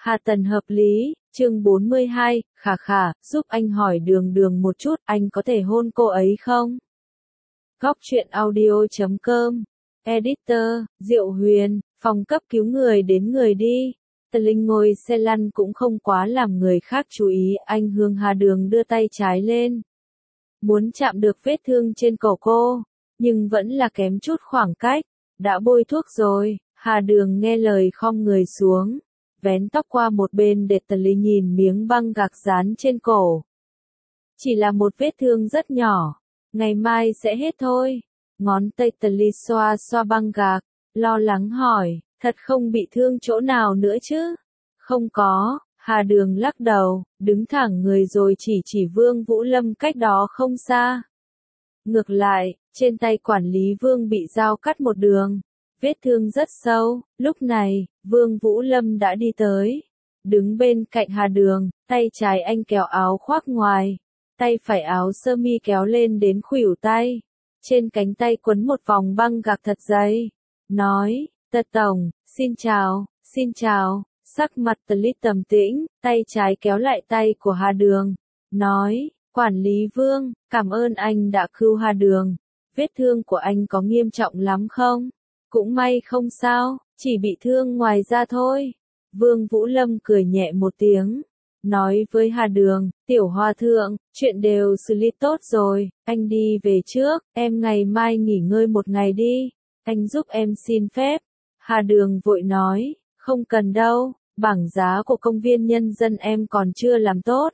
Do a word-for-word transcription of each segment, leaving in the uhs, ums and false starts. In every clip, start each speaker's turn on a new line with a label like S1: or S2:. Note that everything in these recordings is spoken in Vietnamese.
S1: Hà Tần hợp lý, chương bốn mươi hai, khà khà, giúp anh hỏi đường đường một chút, anh có thể hôn cô ấy không? Góc truyện audio.com, Editor, Diệu Huyền, phòng cấp cứu người đến người đi. Tần Linh ngồi xe lăn cũng không quá làm người khác chú ý, anh hướng Hà Đường đưa tay trái lên. Muốn chạm được vết thương trên cổ cô, nhưng vẫn là kém chút khoảng cách. Đã bôi thuốc rồi, Hà Đường nghe lời khom người xuống, vén tóc qua một bên để Tần Linh nhìn miếng băng gạc dán trên cổ. Chỉ là một vết thương rất nhỏ, ngày mai sẽ hết thôi. Ngón tay Tần Linh xoa xoa băng gạc, lo lắng hỏi, thật không bị thương chỗ nào nữa chứ? Không có, Hà Đường lắc đầu, đứng thẳng người rồi chỉ chỉ Vương Vũ Lâm cách đó không xa. Ngược lại, trên tay quản lý Vương bị dao cắt một đường, vết thương rất sâu. Lúc này, Vương Vũ Lâm đã đi tới, đứng bên cạnh Hà Đường, tay trái anh kéo áo khoác ngoài, tay phải áo sơ mi kéo lên đến khuỷu tay, trên cánh tay quấn một vòng băng gạc thật dày, nói, Tật Tổng, xin chào, xin chào. Sắc mặt Tần Lít trầm tĩnh, tay trái kéo lại tay của Hà Đường, nói, quản lý Vương, cảm ơn anh đã cứu Hà Đường, vết thương của anh có nghiêm trọng lắm không? Cũng may không sao, chỉ bị thương ngoài da thôi. Vương Vũ Lâm cười nhẹ một tiếng, nói với Hà Đường, tiểu hòa thượng, chuyện đều xử lý tốt rồi, anh đi về trước, em ngày mai nghỉ ngơi một ngày đi, anh giúp em xin phép. Hà Đường vội nói, không cần đâu, bảng giá của công viên nhân dân em còn chưa làm tốt.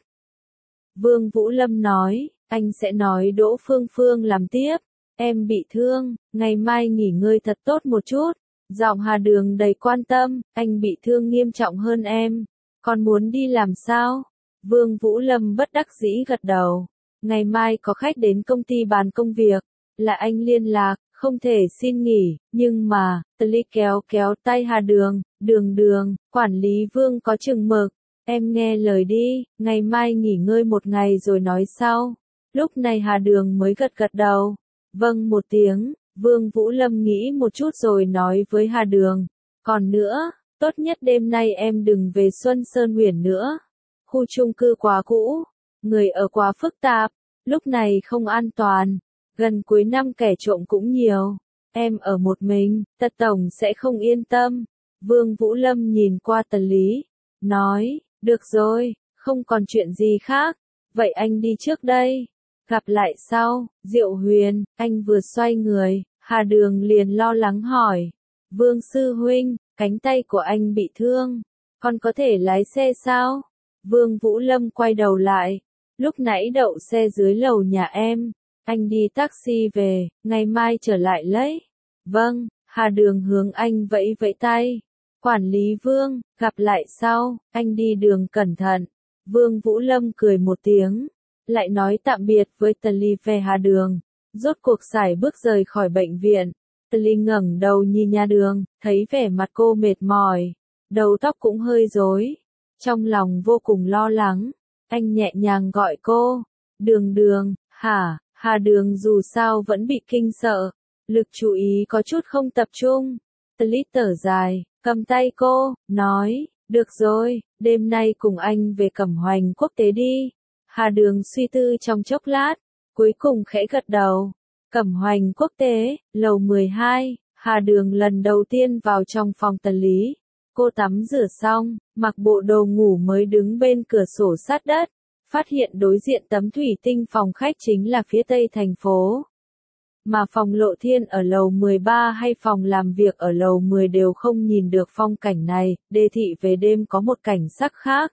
S1: Vương Vũ Lâm nói, anh sẽ nói Đỗ Phương Phương làm tiếp, em bị thương, ngày mai nghỉ ngơi thật tốt một chút. Giọng Hà Đường đầy quan tâm, anh bị thương nghiêm trọng hơn em, còn muốn đi làm sao? Vương Vũ Lâm bất đắc dĩ gật đầu, ngày mai có khách đến công ty bàn công việc, là anh liên lạc, không thể xin nghỉ, nhưng mà, Tần Ly kéo kéo tay Hà Đường, đường đường, quản lý Vương có chừng mực, em nghe lời đi, ngày mai nghỉ ngơi một ngày rồi nói sau. Lúc này Hà Đường mới gật gật đầu, vâng một tiếng. Vương Vũ Lâm nghĩ một chút rồi nói với Hà Đường, còn nữa, tốt nhất đêm nay em đừng về Xuân Sơn Huyền nữa. Khu chung cư quá cũ, người ở quá phức tạp, lúc này không an toàn, gần cuối năm kẻ trộm cũng nhiều, em ở một mình, Tật Tổng sẽ không yên tâm. Vương Vũ Lâm nhìn qua Tần Lý, nói, được rồi, không còn chuyện gì khác, vậy anh đi trước đây. Gặp lại sau, Diệu Huyền, anh vừa xoay người, Hà Đường liền lo lắng hỏi, Vương Sư Huynh, cánh tay của anh bị thương, còn có thể lái xe sao? Vương Vũ Lâm quay đầu lại, lúc nãy đậu xe dưới lầu nhà em, anh đi taxi về, ngày mai trở lại lấy. Vâng, Hà Đường hướng anh vẫy vẫy tay, quản lý Vương, gặp lại sau, anh đi đường cẩn thận. Vương Vũ Lâm cười một tiếng, lại nói tạm biệt với Tần Ly về Hà Đường, rốt cuộc sải bước rời khỏi bệnh viện. Tần Ly ngẩng đầu nhìn Hà Đường, thấy vẻ mặt cô mệt mỏi, đầu tóc cũng hơi rối, trong lòng vô cùng lo lắng. Anh nhẹ nhàng gọi cô, Đường Đường, hả? Hà Đường dù sao vẫn bị kinh sợ, lực chú ý có chút không tập trung. Tần Ly thở dài, cầm tay cô, nói, được rồi, đêm nay cùng anh về Cẩm Hoành Quốc tế đi. Hà Đường suy tư trong chốc lát, cuối cùng khẽ gật đầu. Cẩm Hoành Quốc tế, lầu mười hai, Hà Đường lần đầu tiên vào trong phòng Tần Lý. Cô tắm rửa xong, mặc bộ đồ ngủ mới đứng bên cửa sổ sát đất, phát hiện đối diện tấm thủy tinh phòng khách chính là phía tây thành phố. Mà phòng Lộ Thiên ở lầu mười ba hay phòng làm việc ở lầu mười đều không nhìn được phong cảnh này, đô thị về đêm có một cảnh sắc khác.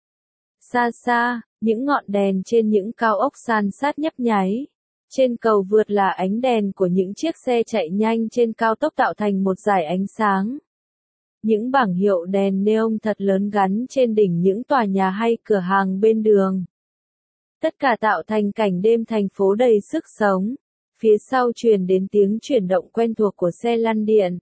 S1: Xa xa, những ngọn đèn trên những cao ốc san sát nhấp nháy. Trên cầu vượt là ánh đèn của những chiếc xe chạy nhanh trên cao tốc tạo thành một dải ánh sáng. Những bảng hiệu đèn neon thật lớn gắn trên đỉnh những tòa nhà hay cửa hàng bên đường. Tất cả tạo thành cảnh đêm thành phố đầy sức sống. Phía sau truyền đến tiếng chuyển động quen thuộc của xe lăn điện.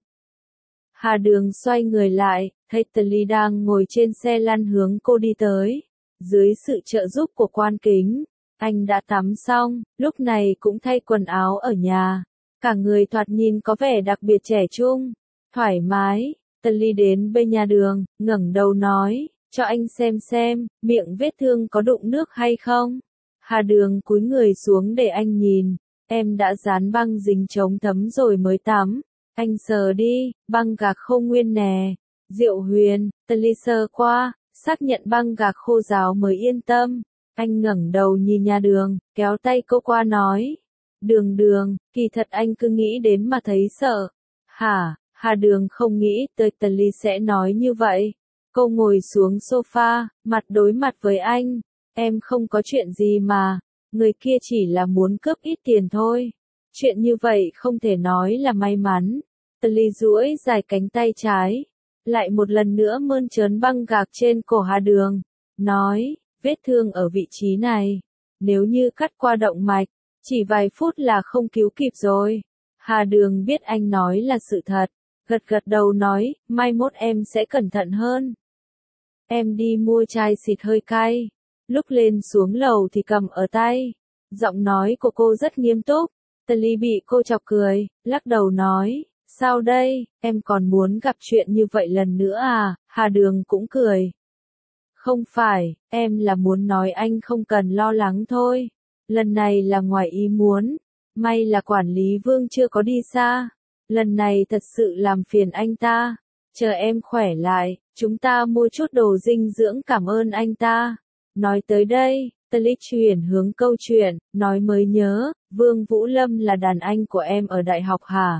S1: Hà Đường xoay người lại, thấy Tần Ly đang ngồi trên xe lăn hướng cô đi tới. Dưới sự trợ giúp của quan kính, anh đã tắm xong, lúc này cũng thay quần áo ở nhà. Cả người thoạt nhìn có vẻ đặc biệt trẻ trung, thoải mái. Tần Ly đến bên nhà Đường, ngẩng đầu nói, cho anh xem xem, miệng vết thương có đụng nước hay không. Hà Đường cúi người xuống để anh nhìn, em đã dán băng dính chống thấm rồi mới tắm. Anh sờ đi, băng gạc khô nguyên nè. Diệu Huyền, Tali sờ qua, xác nhận băng gạc khô ráo mới yên tâm. Anh ngẩng đầu nhìn nhà Đường, kéo tay cô qua nói. Đường Đường, kỳ thật anh cứ nghĩ đến mà thấy sợ. Hả, Hà Đường không nghĩ tới Tali sẽ nói như vậy. Cô ngồi xuống sofa, mặt đối mặt với anh. Em không có chuyện gì mà, người kia chỉ là muốn cướp ít tiền thôi. Chuyện như vậy không thể nói là may mắn. Tali duỗi dài cánh tay trái, lại một lần nữa mơn trớn băng gạc trên cổ Hà Đường, nói, vết thương ở vị trí này, nếu như cắt qua động mạch, chỉ vài phút là không cứu kịp rồi. Hà Đường biết anh nói là sự thật, gật gật đầu nói, mai mốt em sẽ cẩn thận hơn. Em đi mua chai xịt hơi cay, lúc lên xuống lầu thì cầm ở tay. Giọng nói của cô rất nghiêm túc. Tali bị cô chọc cười, lắc đầu nói, sao đây, em còn muốn gặp chuyện như vậy lần nữa à? Hà Đường cũng cười. Không phải, em là muốn nói anh không cần lo lắng thôi. Lần này là ngoài ý muốn, may là quản lý Vương chưa có đi xa. Lần này thật sự làm phiền anh ta. Chờ em khỏe lại, chúng ta mua chút đồ dinh dưỡng cảm ơn anh ta. Nói tới đây, Tali chuyển hướng câu chuyện, nói mới nhớ, Vương Vũ Lâm là đàn anh của em ở đại học hả?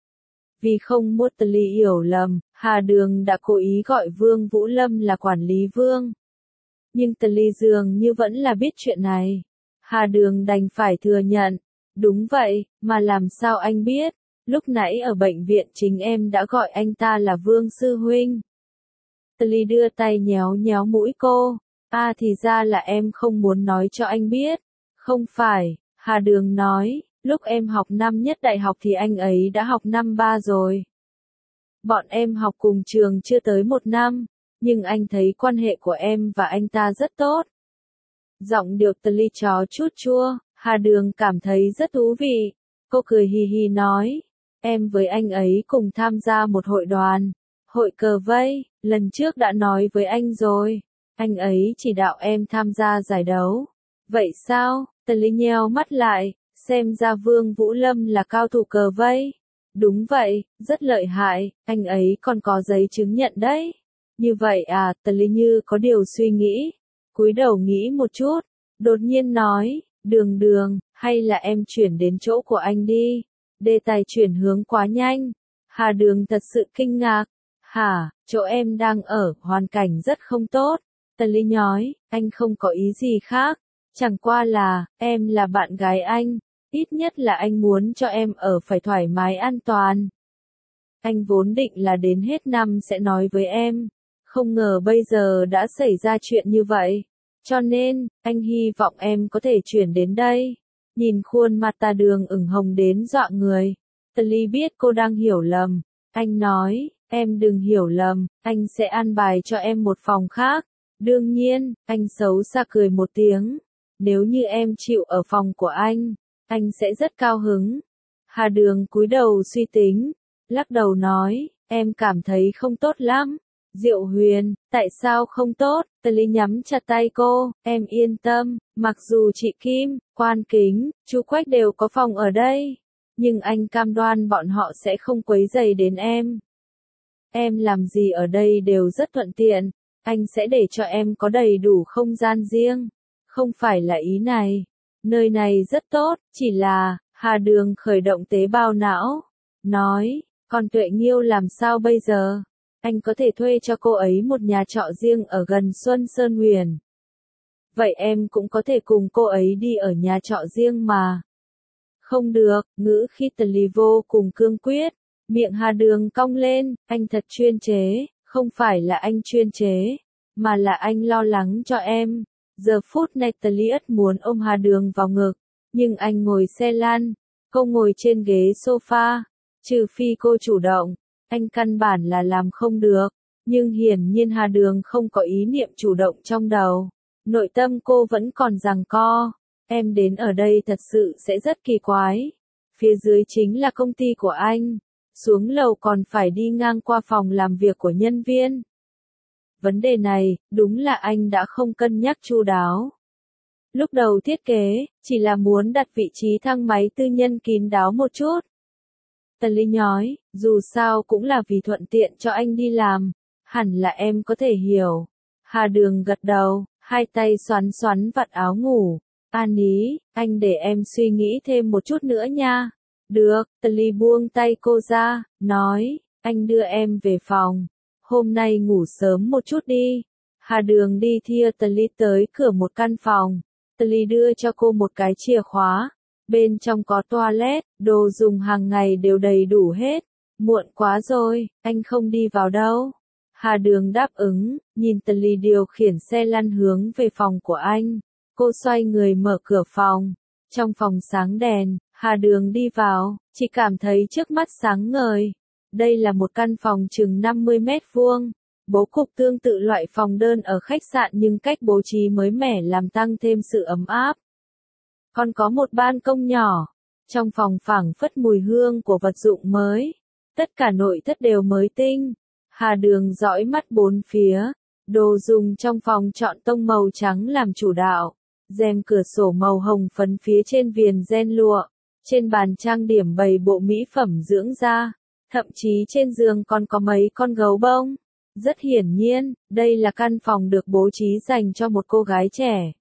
S1: Vì không muốn Tali hiểu lầm, Hà Đường đã cố ý gọi Vương Vũ Lâm là quản lý Vương. Nhưng Tali dường như vẫn là biết chuyện này. Hà Đường đành phải thừa nhận. Đúng vậy, mà làm sao anh biết? Lúc nãy ở bệnh viện chính em đã gọi anh ta là Vương Sư Huynh. Tali đưa tay nhéo nhéo mũi cô. À thì ra là em không muốn nói cho anh biết. Không phải, Hà Đường nói, lúc em học năm nhất đại học thì anh ấy đã học năm ba rồi. Bọn em học cùng trường chưa tới một năm, nhưng anh thấy quan hệ của em và anh ta rất tốt. Giọng điệu Tali chó chút chua, Hà Đường cảm thấy rất thú vị. Cô cười hì hì nói, em với anh ấy cùng tham gia một hội đoàn, hội cờ vây, lần trước đã nói với anh rồi. Anh ấy chỉ đạo em tham gia giải đấu. Vậy sao? Tali nheo mắt lại, xem ra Vương Vũ Lâm là cao thủ cờ vây. Đúng vậy, rất lợi hại, anh ấy còn có giấy chứng nhận đấy. Như vậy à, Tali như có điều suy nghĩ. Cúi đầu nghĩ một chút, đột nhiên nói, Đường Đường, hay là em chuyển đến chỗ của anh đi. Đề tài chuyển hướng quá nhanh. Hà Đường thật sự kinh ngạc. Hả, chỗ em đang ở, hoàn cảnh rất không tốt. Tali nói, anh không có ý gì khác. Chẳng qua là, em là bạn gái anh. Ít nhất là anh muốn cho em ở phải thoải mái an toàn. Anh vốn định là đến hết năm sẽ nói với em. Không ngờ bây giờ đã xảy ra chuyện như vậy. Cho nên, anh hy vọng em có thể chuyển đến đây. Nhìn khuôn mặt Tà Đường ửng hồng đến dọa người. Tali biết cô đang hiểu lầm. Anh nói, em đừng hiểu lầm, anh sẽ an bài cho em một phòng khác. Đương nhiên, anh xấu xa cười một tiếng. Nếu như em chịu ở phòng của anh, anh sẽ rất cao hứng. Hà Đường cúi đầu suy tính, lắc đầu nói, em cảm thấy không tốt lắm. Diệu Huyền, tại sao không tốt? Tali nhắm chặt tay cô, em yên tâm, mặc dù chị Kim, Quan Kính, chú Quách đều có phòng ở đây, nhưng anh cam đoan bọn họ sẽ không quấy rầy đến em. Em làm gì ở đây đều rất thuận tiện, anh sẽ để cho em có đầy đủ không gian riêng. Không phải là ý này, nơi này rất tốt, chỉ là, Hà Đường khởi động tế bào não, nói, còn Tuệ Nghiêu làm sao bây giờ? Anh có thể thuê cho cô ấy một nhà trọ riêng ở gần Xuân Sơn Huyền. Vậy em cũng có thể cùng cô ấy đi ở nhà trọ riêng mà. Không được, ngữ khi Tali vô cùng cương quyết, miệng Hà Đường cong lên, anh thật chuyên chế, không phải là anh chuyên chế, mà là anh lo lắng cho em. Giờ phút này Tali ất muốn ôm Hà Đường vào ngực, nhưng anh ngồi xe lăn, cô ngồi trên ghế sofa, trừ phi cô chủ động. Anh căn bản là làm không được, nhưng hiển nhiên Hà Đường không có ý niệm chủ động trong đầu. Nội tâm cô vẫn còn giằng co, em đến ở đây thật sự sẽ rất kỳ quái. Phía dưới chính là công ty của anh, xuống lầu còn phải đi ngang qua phòng làm việc của nhân viên. vấn đề này, đúng là anh đã không cân nhắc chu đáo. Lúc đầu thiết kế, chỉ là muốn đặt vị trí thang máy tư nhân kín đáo một chút. Tần Lý nhói, dù sao cũng là vì thuận tiện cho anh đi làm, hẳn là em có thể hiểu. Hà Đường gật đầu, hai tay xoắn xoắn vạt áo ngủ. An Ý, anh để em suy nghĩ thêm một chút nữa nha. Được, Tần Lý buông tay cô ra, nói, anh đưa em về phòng. Hôm nay ngủ sớm một chút đi. Hà Đường đi thia Tần Lý tới cửa một căn phòng. Tần Lý đưa cho cô một cái chìa khóa. Bên trong có toilet, đồ dùng hàng ngày đều đầy đủ hết. Muộn quá rồi, anh không đi vào đâu. Hà Đường đáp ứng, nhìn Tần Lý điều khiển xe lăn hướng về phòng của anh. Cô xoay người mở cửa phòng. Trong phòng sáng đèn, Hà Đường đi vào, chỉ cảm thấy trước mắt sáng ngời. Đây là một căn phòng chừng năm mươi mét vuông. Bố cục tương tự loại phòng đơn ở khách sạn nhưng cách bố trí mới mẻ làm tăng thêm sự ấm áp. Còn có một ban công nhỏ. Trong phòng phảng phất mùi hương của vật dụng mới. Tất cả nội thất đều mới tinh. Hà Đường dõi mắt bốn phía. Đồ dùng trong phòng chọn tông màu trắng làm chủ đạo. Rèm cửa sổ màu hồng phấn phía trên viền ren lụa. Trên bàn trang điểm bày bộ mỹ phẩm dưỡng da. Thậm chí trên giường còn có mấy con gấu bông. Rất hiển nhiên, đây là căn phòng được bố trí dành cho một cô gái trẻ.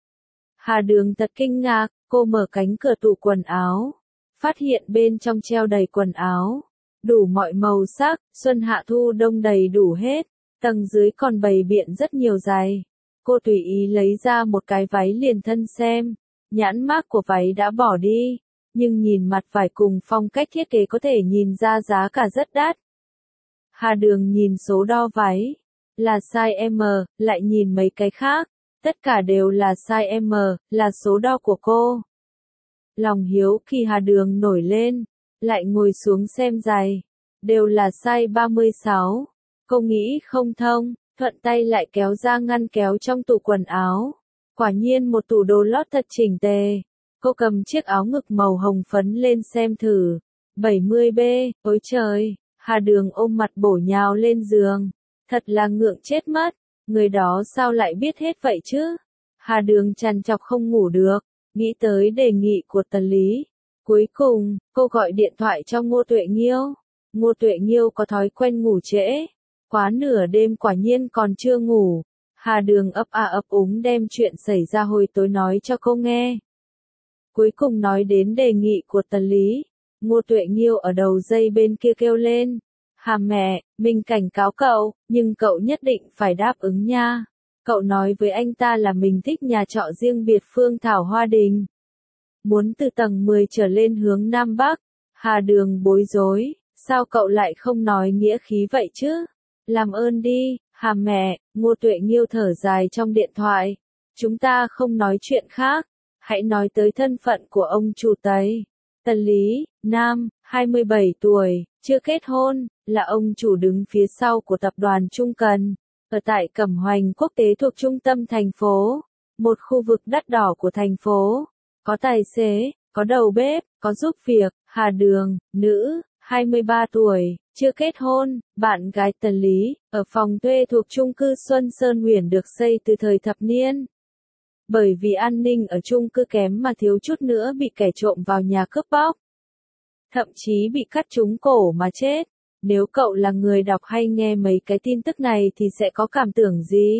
S1: Hà Đường thật kinh ngạc, cô mở cánh cửa tủ quần áo. Phát hiện bên trong treo đầy quần áo. Đủ mọi màu sắc, xuân hạ thu đông đầy đủ hết. Tầng dưới còn bày biện rất nhiều giày. Cô tùy ý lấy ra một cái váy liền thân xem. Nhãn mác của váy đã bỏ đi. Nhưng nhìn mặt vải cùng phong cách thiết kế có thể nhìn ra giá cả rất đắt. Hà Đường nhìn số đo váy. Là size M, lại nhìn mấy cái khác. Tất cả đều là size M, là số đo của cô. Lòng hiếu khi Hà Đường nổi lên. Lại ngồi xuống xem giày. Đều là size ba mươi sáu. Cô nghĩ không thông, thuận tay lại kéo ra ngăn kéo trong tủ quần áo. Quả nhiên một tủ đồ lót thật chỉnh tề. Cô cầm chiếc áo ngực màu hồng phấn lên xem thử. bảy mươi B, ôi trời, Hà Đường ôm mặt bổ nhào lên giường. Thật là ngượng chết mất, người đó sao lại biết hết vậy chứ? Hà Đường trằn trọc không ngủ được, nghĩ tới đề nghị của Tần Lý. Cuối cùng, cô gọi điện thoại cho Ngô Tuệ Nghiêu. Ngô Tuệ Nghiêu có thói quen ngủ trễ. Quá nửa đêm quả nhiên còn chưa ngủ. Hà Đường ấp a ấp úng đem chuyện xảy ra hồi tối nói cho cô nghe. Cuối cùng nói đến đề nghị của Tần Lý. Ngô Tuệ Nghiêu ở đầu dây bên kia kêu lên. Hà mẹ, mình cảnh cáo cậu, nhưng cậu nhất định phải đáp ứng nha. Cậu nói với anh ta là mình thích nhà trọ riêng biệt Phương Thảo Hoa Đình. Muốn từ tầng mười trở lên hướng Nam Bắc. Hà Đường bối rối, sao cậu lại không nói nghĩa khí vậy chứ? Làm ơn đi, Hà mẹ, Ngô Tuệ Nghiêu thở dài trong điện thoại. Chúng ta không nói chuyện khác, hãy nói tới thân phận của ông chủ Tây. Tần Lý, nam, hai mươi bảy tuổi, chưa kết hôn, là ông chủ đứng phía sau của tập đoàn Trung Cần, ở tại Cẩm Hoành Quốc tế thuộc trung tâm thành phố, một khu vực đắt đỏ của thành phố. Có tài xế, có đầu bếp, có giúp việc. Hà Đường, nữ, hai mươi ba tuổi, chưa kết hôn, bạn gái Tần Lý, ở phòng thuê thuộc chung cư Xuân Sơn Huyền được xây từ thời thập niên. Bởi vì an ninh ở chung cư kém mà thiếu chút nữa bị kẻ trộm vào nhà cướp bóc. Thậm chí bị cắt trúng cổ mà chết. Nếu cậu là người đọc hay nghe mấy cái tin tức này thì sẽ có cảm tưởng gì?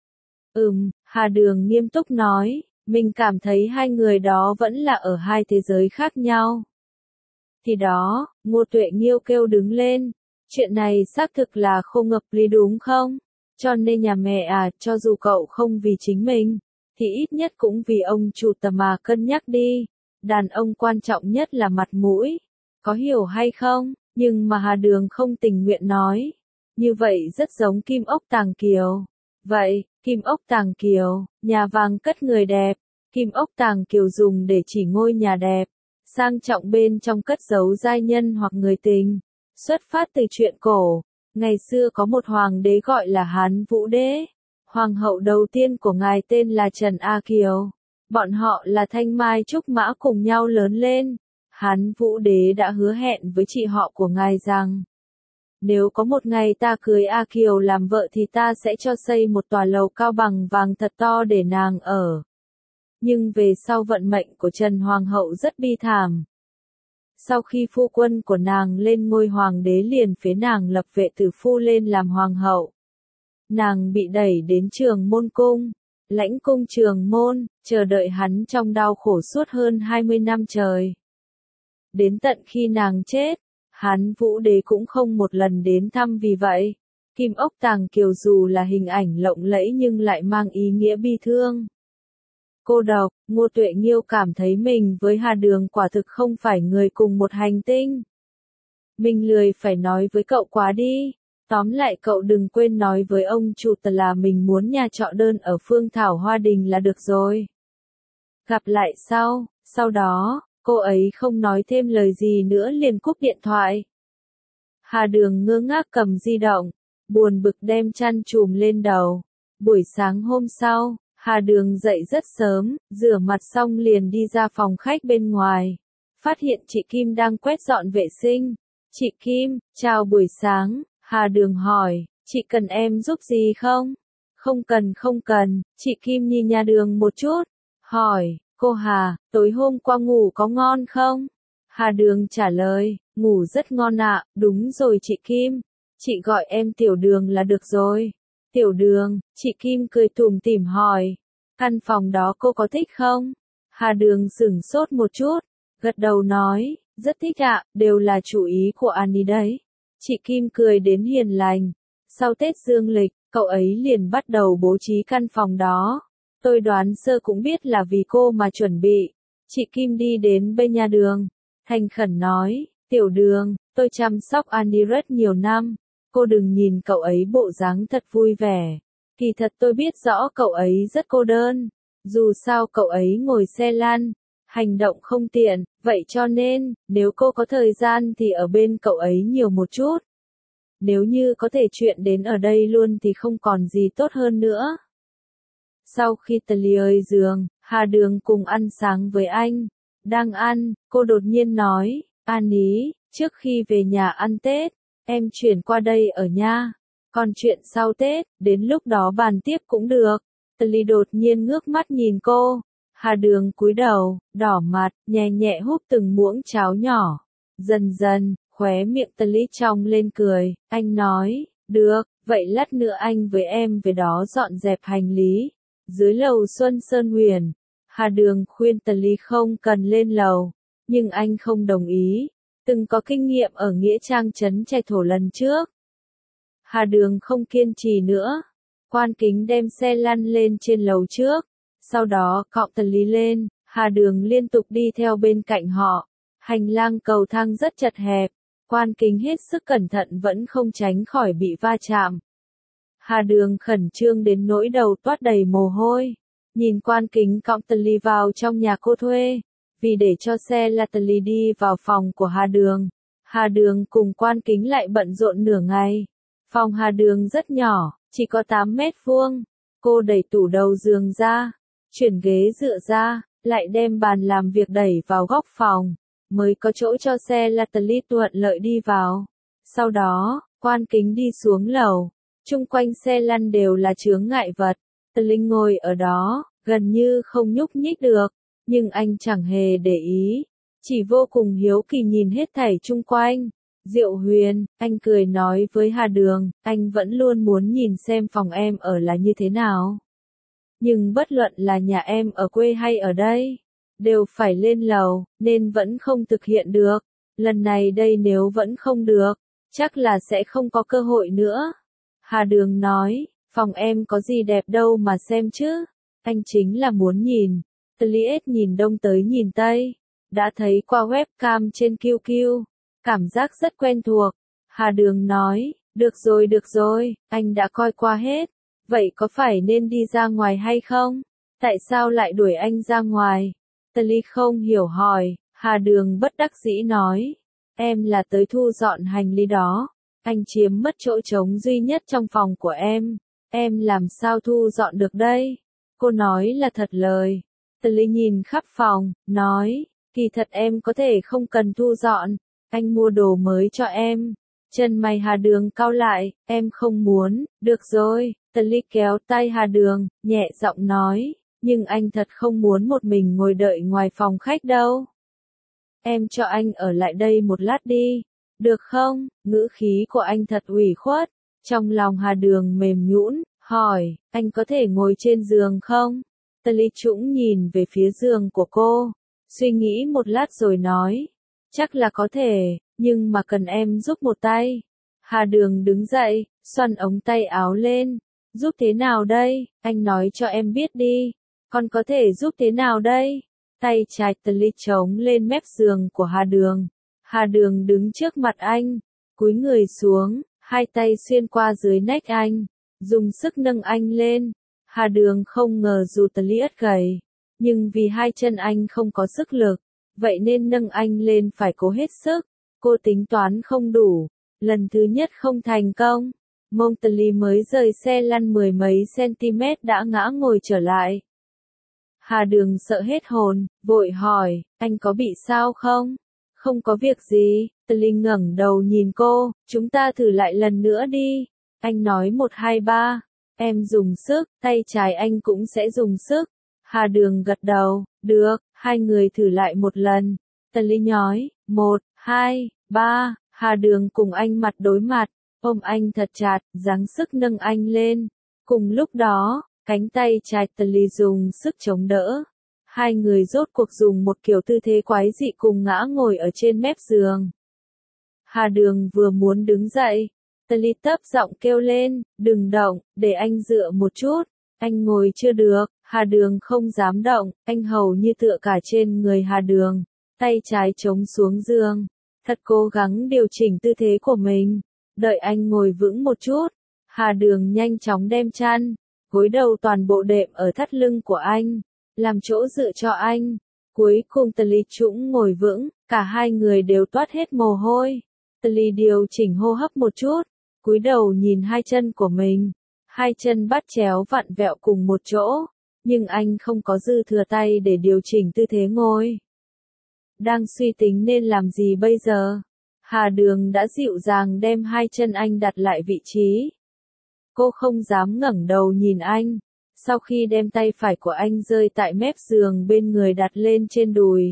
S1: Ừm, Hà Đường nghiêm túc nói, mình cảm thấy hai người đó vẫn là ở hai thế giới khác nhau. Thì đó, Ngô Tuệ Nghiêu kêu đứng lên. Chuyện này xác thực là không hợp lý đúng không? Cho nên nhà mẹ à, cho dù cậu không vì chính mình, thì ít nhất cũng vì ông chủ tầm mà cân nhắc đi. Đàn ông quan trọng nhất là mặt mũi. Có hiểu hay không? Nhưng mà Hà Đường không tình nguyện nói. Như vậy rất giống Kim Ốc Tàng Kiều. Vậy, Kim Ốc Tàng Kiều, nhà vàng cất người đẹp. Kim Ốc Tàng Kiều dùng để chỉ ngôi nhà đẹp. Sang trọng bên trong cất giấu giai nhân hoặc người tình. Xuất phát từ chuyện cổ. Ngày xưa có một hoàng đế gọi là Hán Vũ Đế. Hoàng hậu đầu tiên của ngài tên là Trần A Kiều. Bọn họ là thanh mai trúc mã cùng nhau lớn lên. Hán Vũ Đế đã hứa hẹn với chị họ của ngài rằng Nếu có một ngày ta cưới A Kiều làm vợ thì ta sẽ cho xây một tòa lầu cao bằng vàng thật to để nàng ở. Nhưng về sau vận mệnh của Trần Hoàng hậu rất bi thảm. Sau khi phu quân của nàng lên ngôi hoàng đế liền phế nàng lập vệ tử phu lên làm hoàng hậu. Nàng bị đẩy đến Trường Môn cung, lãnh cung Trường Môn, chờ đợi hắn trong đau khổ suốt hơn hai mươi năm trời. Đến tận khi nàng chết, Hán Vũ Đế cũng không một lần đến thăm vì vậy. Kim ốc tàng kiều dù là hình ảnh lộng lẫy nhưng lại mang ý nghĩa bi thương. Cô độc, Ngô Tuệ Nghiêu cảm thấy mình với Hà Đường quả thực không phải người cùng một hành tinh. Mình lười phải nói với cậu quá đi. Tóm lại cậu đừng quên nói với ông chủ tờ là mình muốn nhà trọ đơn ở Phương Thảo Hoa Đình là được rồi. Gặp lại sau, sau đó, cô ấy không nói thêm lời gì nữa liền cúp điện thoại. Hà Đường ngơ ngác cầm di động, buồn bực đem chăn trùm lên đầu. Buổi sáng hôm sau, Hà Đường dậy rất sớm, rửa mặt xong liền đi ra phòng khách bên ngoài. Phát hiện chị Kim đang quét dọn vệ sinh. Chị Kim, chào buổi sáng, Hà Đường hỏi, chị cần em giúp gì không? Không cần không cần, chị Kim nhìn nhà Đường một chút. Hỏi, cô Hà, tối hôm qua ngủ có ngon không? Hà Đường trả lời, ngủ rất ngon ạ, đúng rồi chị Kim. Chị gọi em Tiểu Đường là được rồi. Tiểu Đường, chị Kim cười tủm tỉm hỏi, căn phòng đó cô có thích không? Hà Đường sửng sốt một chút, gật đầu nói, rất thích ạ, đều là chủ ý của Annie đấy. Chị Kim cười đến hiền lành. Sau Tết Dương lịch, cậu ấy liền bắt đầu bố trí căn phòng đó. Tôi đoán sơ cũng biết là vì cô mà chuẩn bị. Chị Kim đi đến bên nhà Đường, thành khẩn nói, Tiểu Đường, tôi chăm sóc Annie rất nhiều năm. Cô đừng nhìn cậu ấy bộ dáng thật vui vẻ. Kỳ thật tôi biết rõ cậu ấy rất cô đơn. Dù sao cậu ấy ngồi xe lăn, hành động không tiện, vậy cho nên, nếu cô có thời gian thì ở bên cậu ấy nhiều một chút. Nếu như có thể chuyện đến ở đây luôn thì không còn gì tốt hơn nữa. Sau khi Tali ơi giường, Hà Đường cùng ăn sáng với anh. Đang ăn, cô đột nhiên nói, An Ý, trước khi về nhà ăn Tết, em chuyển qua đây ở nha. Còn chuyện sau Tết, đến lúc đó bàn tiếp cũng được. Tali đột nhiên ngước mắt nhìn cô. Hà Đường cúi đầu, đỏ mặt, nhẹ nhẹ húp từng muỗng cháo nhỏ. Dần dần, khóe miệng Tali trong lên cười, anh nói, được, vậy lát nữa anh với em về đó dọn dẹp hành lý. Dưới lầu Xuân Sơn Huyền, Hà Đường khuyên Tali không cần lên lầu, nhưng anh không đồng ý, từng có kinh nghiệm ở Nghĩa Trang trấn Trạch Thổ lần trước. Hà Đường không kiên trì nữa, Quan Kính đem xe lăn lên trên lầu trước, sau đó cõng Tali lên, Hà Đường liên tục đi theo bên cạnh họ. Hành lang cầu thang rất chật hẹp, Quan Kính hết sức cẩn thận vẫn không tránh khỏi bị va chạm. Hà Đường khẩn trương đến nỗi đầu toát đầy mồ hôi, nhìn Quan Kính cõng Tali vào trong nhà cô thuê, vì để cho xe la Tali đi vào phòng của Hà Đường. Hà Đường cùng Quan Kính lại bận rộn nửa ngày. Phòng Hà Đường rất nhỏ, chỉ có tám mét vuông. Cô đẩy tủ đầu giường ra, chuyển ghế dựa ra, lại đem bàn làm việc đẩy vào góc phòng, mới có chỗ cho xe la Tali thuận lợi đi vào. Sau đó, Quan Kính đi xuống lầu. Chung quanh xe lăn đều là chướng ngại vật. Tali ngồi ở đó, gần như không nhúc nhích được, nhưng anh chẳng hề để ý, chỉ vô cùng hiếu kỳ nhìn hết thảy chung quanh. Diệu Huyền, anh cười nói với Hà Đường, anh vẫn luôn muốn nhìn xem phòng em ở là như thế nào. Nhưng bất luận là nhà em ở quê hay ở đây, đều phải lên lầu, nên vẫn không thực hiện được. Lần này đây nếu vẫn không được, chắc là sẽ không có cơ hội nữa. Hà Đường nói, phòng em có gì đẹp đâu mà xem chứ. Anh chính là muốn nhìn. Tliet nhìn đông tới nhìn tây. Đã thấy qua webcam trên Q Q. Cảm giác rất quen thuộc. Hà Đường nói, được rồi được rồi, anh đã coi qua hết. Vậy có phải nên đi ra ngoài hay không? Tại sao lại đuổi anh ra ngoài? Tli không hiểu hỏi. Hà Đường bất đắc dĩ nói, em là tới thu dọn hành lý đó. Anh chiếm mất chỗ trống duy nhất trong phòng của em. Em làm sao thu dọn được đây? Cô nói là thật lời. Tli nhìn khắp phòng, nói, kỳ thật em có thể không cần thu dọn. Anh mua đồ mới cho em. Chân mày Hà Đường cau lại, em không muốn, được rồi, Tali kéo tay Hà Đường, nhẹ giọng nói, nhưng anh thật không muốn một mình ngồi đợi ngoài phòng khách đâu. Em cho anh ở lại đây một lát đi, được không? Ngữ khí của anh thật ủy khuất, trong lòng Hà Đường mềm nhũn, hỏi, anh có thể ngồi trên giường không? Tali Trũng nhìn về phía giường của cô, suy nghĩ một lát rồi nói, chắc là có thể, nhưng mà cần em giúp một tay. Hà Đường đứng dậy, xoăn ống tay áo lên, giúp thế nào đây, anh nói cho em biết đi, con có thể giúp thế nào đây? Tay trái Tali chống lên mép giường của Hà Đường. Hà Đường đứng trước mặt anh, cúi người xuống, hai tay xuyên qua dưới nách anh, dùng sức nâng anh lên. Hà Đường không ngờ dù Tali ất gầy, nhưng vì hai chân anh không có sức lực, vậy nên nâng anh lên phải cố hết sức. Cô tính toán không đủ, lần thứ nhất không thành công. Mông Tali mới rời xe lăn mười mấy cm đã ngã ngồi trở lại. Hà Đường sợ hết hồn, vội hỏi, anh có bị sao không? Không có việc gì, Tali ngẩng đầu nhìn cô, chúng ta thử lại lần nữa đi. Anh nói một hai ba, em dùng sức, tay trái anh cũng sẽ dùng sức. Hà Đường gật đầu, được, hai người thử lại một lần. Tali nói, một, hai, ba, Hà Đường cùng anh mặt đối mặt, ôm anh thật chặt, giáng sức nâng anh lên. Cùng lúc đó, cánh tay trái Tali dùng sức chống đỡ. Hai người rốt cuộc dùng một kiểu tư thế quái dị cùng ngã ngồi ở trên mép giường. Hà Đường vừa muốn đứng dậy, Tali thấp giọng kêu lên, đừng động, để anh dựa một chút. Anh ngồi chưa được, Hà Đường không dám động, anh hầu như tựa cả trên người Hà Đường, tay trái chống xuống giường, thật cố gắng điều chỉnh tư thế của mình. Đợi anh ngồi vững một chút, Hà Đường nhanh chóng đem chăn, gối đầu toàn bộ đệm ở thắt lưng của anh, làm chỗ dựa cho anh. Cuối cùng Tali Trũng ngồi vững, cả hai người đều toát hết mồ hôi. Tali điều chỉnh hô hấp một chút, cúi đầu nhìn hai chân của mình. Hai chân bắt chéo vặn vẹo cùng một chỗ, nhưng anh không có dư thừa tay để điều chỉnh tư thế ngồi. Đang suy tính nên làm gì bây giờ? Hà Đường đã dịu dàng đem hai chân anh đặt lại vị trí. Cô không dám ngẩng đầu nhìn anh. Sau khi đem tay phải của anh rơi tại mép giường bên người đặt lên trên đùi,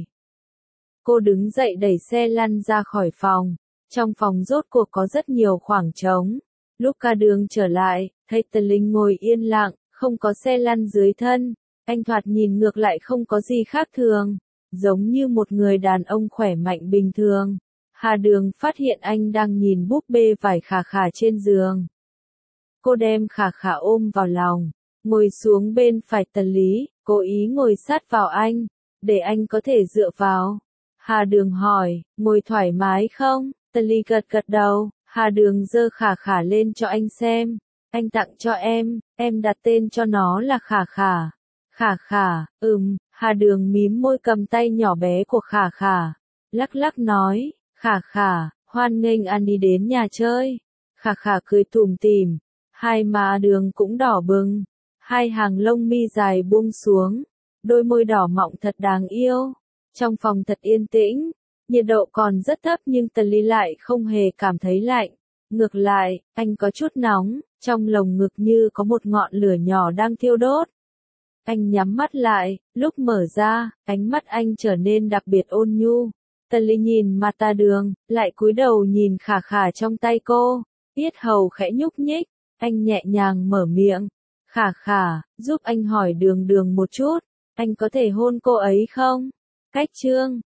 S1: cô đứng dậy đẩy xe lăn ra khỏi phòng. Trong phòng rốt cuộc có rất nhiều khoảng trống. Lúc Hà Đường trở lại, thấy Tali ngồi yên lặng, không có xe lăn dưới thân. Anh thoạt nhìn ngược lại không có gì khác thường, giống như một người đàn ông khỏe mạnh bình thường. Hà Đường phát hiện anh đang nhìn búp bê vải Khả Khả trên giường. Cô đem Khả Khả ôm vào lòng, ngồi xuống bên phải Tali, cố ý ngồi sát vào anh, để anh có thể dựa vào. Hà Đường hỏi, ngồi thoải mái không? Tali gật gật đầu. Hà Đường giơ Khả Khả lên cho anh xem. Anh tặng cho em, em đặt tên cho nó là Khả Khả. Khả Khả, ừm, Hà Đường mím môi cầm tay nhỏ bé của Khả Khả, lắc lắc nói, Khả Khả, hoan nghênh anh đi đến nhà chơi. Khả Khả cười tủm tỉm, hai má Đường cũng đỏ bừng, hai hàng lông mi dài buông xuống, đôi môi đỏ mọng thật đáng yêu. Trong phòng thật yên tĩnh, nhiệt độ còn rất thấp nhưng Tali lại không hề cảm thấy lạnh. Ngược lại, anh có chút nóng, trong lồng ngực như có một ngọn lửa nhỏ đang thiêu đốt. Anh nhắm mắt lại, lúc mở ra, ánh mắt anh trở nên đặc biệt ôn nhu. Tali nhìn mặt Hà Đường, lại cúi đầu nhìn Khả Khả trong tay cô, yết hầu khẽ nhúc nhích, anh nhẹ nhàng mở miệng. Khả Khả, giúp anh hỏi Đường Đường một chút, anh có thể hôn cô ấy không? Cách chương